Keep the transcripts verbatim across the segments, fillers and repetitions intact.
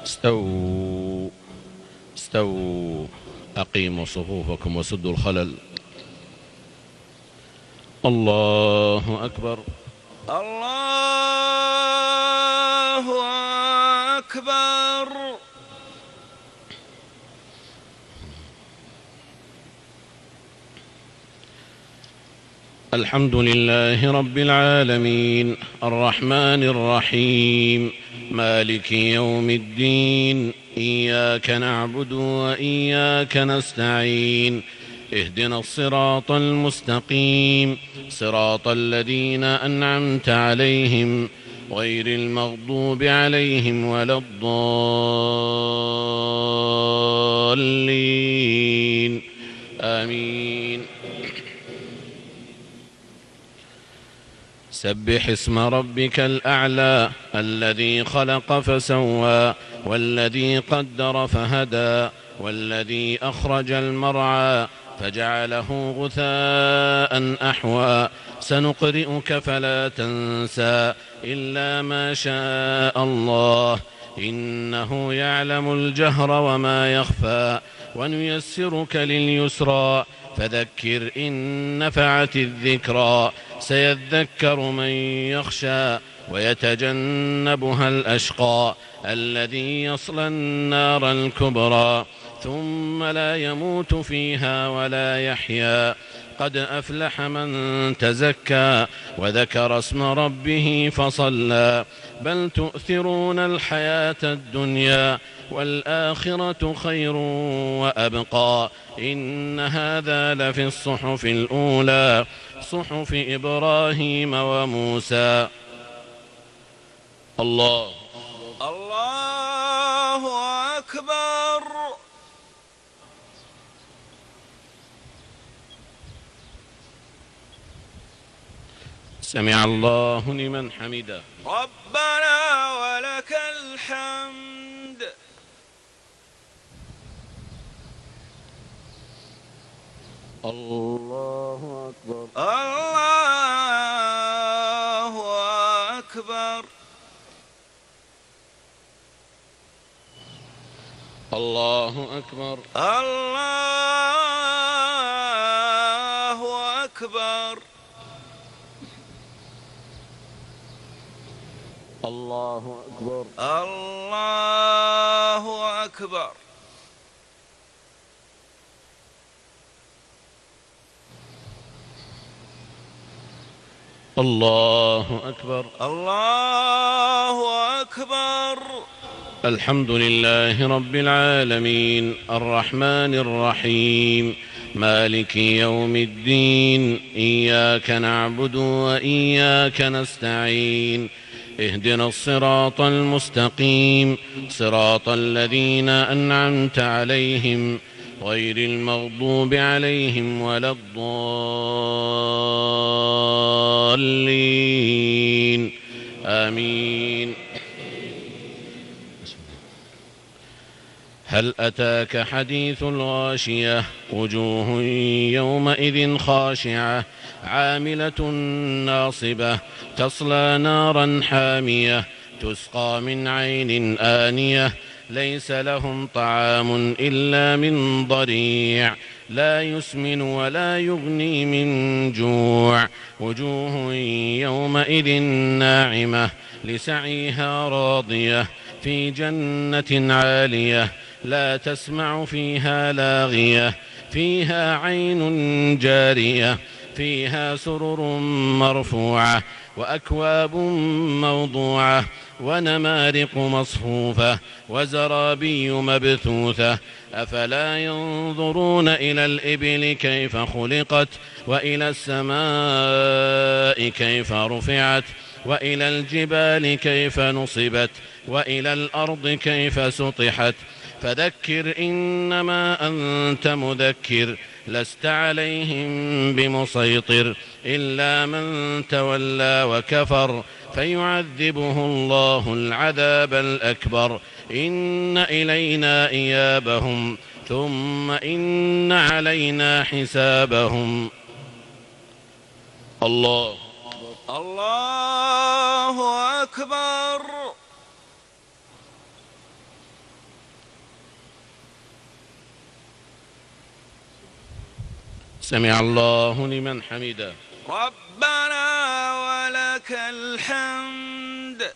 استووا استووا أقيموا صفوفكم وسدوا الخلل. الله أكبر. الله أكبر. الحمد لله رب العالمين الرحمن الرحيم مالك يوم الدين إياك نعبد وإياك نستعين اهدنا الصراط المستقيم صراط الذين أنعمت عليهم غير المغضوب عليهم ولا الضالين آمين. سبح اسم ربك الأعلى الذي خلق فسوى والذي قدر فهدى والذي أخرج المرعى فجعله غثاء أحوى سنقرئك فلا تنسى إلا ما شاء الله إنه يعلم الجهر وما يخفى ونيسرك لليسرى فذكر إن نفعت الذكرى سيذكر من يخشى ويتجنبها الأشقى الذي يصلى النار الكبرى ثم لا يموت فيها ولا يحيا قد أفلح من تزكى وذكر اسم ربه فصلى بل تؤثرون الحياة الدنيا والآخرة خير وأبقى إن هذا لفي الصحف الأولى صحف إبراهيم وموسى. الله الله أكبر. سمع الله لمن حمده. ربنا ولك الحمد. الله أكبر. الله أكبر. الله أكبر. الله أكبر. الله أكبر. الله أكبر. الله أكبر. الله أكبر. الحمد لله رب العالمين الرحمن الرحيم مالك يوم الدين إياك نعبد وإياك نستعين اهدنا الصراط المستقيم صراط الذين أنعمت عليهم غير المغضوب عليهم ولا الضالين آمين. هل أتاك حديث الغاشية وجوه يومئذ خاشعة عاملة ناصبة تصلى نارا حامية تسقى من عين آنية ليس لهم طعام إلا من ضريع لا يسمن ولا يغني من جوع وجوه يومئذ ناعمة لسعيها راضية في جنة عالية لا تسمع فيها لاغية فيها عين جارية فيها سرر مرفوعة وأكواب موضوعة ونمارق مصفوفة وزرابي مبثوثة أفلا ينظرون إلى الإبل كيف خلقت وإلى السماء كيف رفعت وإلى الجبال كيف نصبت وإلى الأرض كيف سطحت فذكر إنما أنت مذكر لست عليهم بمسيطر إلا من تولى وكفر فيعذبه الله العذاب الأكبر إن إلينا إيابهم ثم إن علينا حسابهم. الله الله أكبر. سمع الله لمن حمده. ربنا ولك الحمد.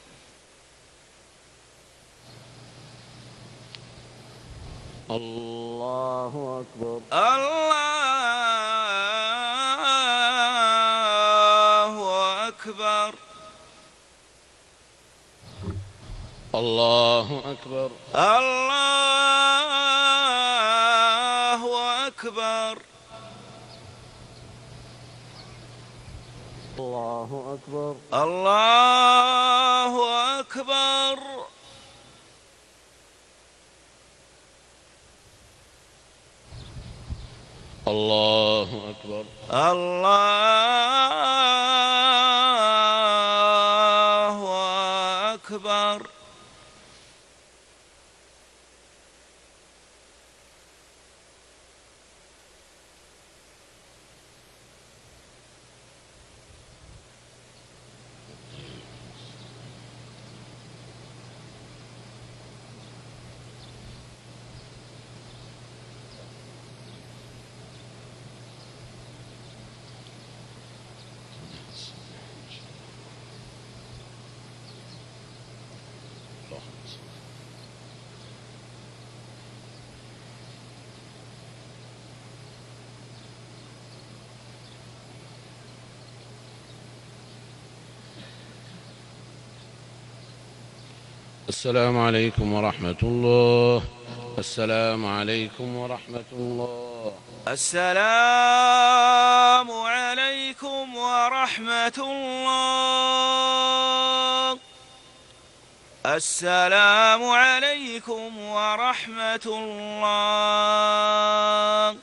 الله أكبر. الله أكبر. الله أكبر. الله أكبر. الله أكبر. الله أكبر. الله أكبر. الله أكبر. السلام عليكم ورحمة الله. السلام عليكم ورحمة الله. السلام عليكم ورحمة الله. السلام عليكم ورحمة الله.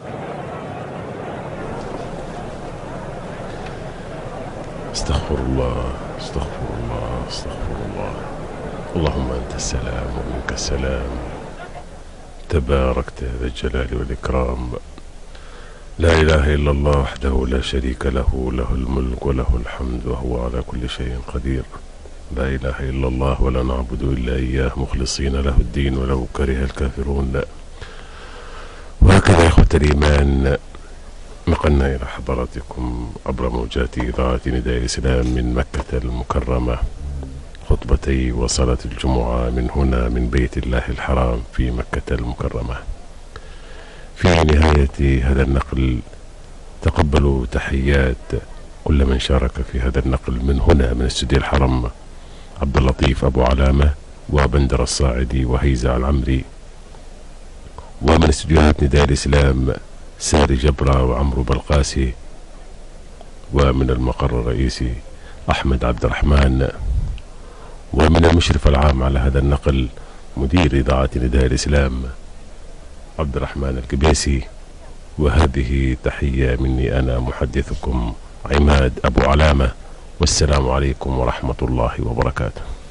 استغفر الله استغفر الله استغفر الله. اللهم أنت السلام ومنك السلام، تباركت ذا الجلال والإكرام. لا إله إلا الله وحده لا شريك له، له الملك وله الحمد وهو على كل شيء قدير. لا إله إلا الله ولا نعبد إلا إياه مخلصين له الدين ولو كره الكافرون. وهكذا يا إخوة الإيمان نقلنا إلى حضراتكم عبر موجات إذاعة نداء الإسلام من مكة المكرمة خطبتي وصلاة الجمعة من هنا من بيت الله الحرام في مكة المكرمة. في نهاية هذا النقل تقبلوا تحيات كل من شارك في هذا النقل من هنا من استوديو الحرم: عبد اللطيف أبو علامة، وبندر الصاعدي، وهيزع العمري. ومن استوديوهات نداء الإسلام ساري جبرة وعمرو بلقاسي. ومن المقر الرئيسي أحمد عبد الرحمن. ومن المشرف العام على هذا النقل مدير إذاعة نداء الإسلام عبد الرحمن القبيسي. وهذه تحية مني أنا محدثكم عماد أبو علامة، والسلام عليكم ورحمة الله وبركاته.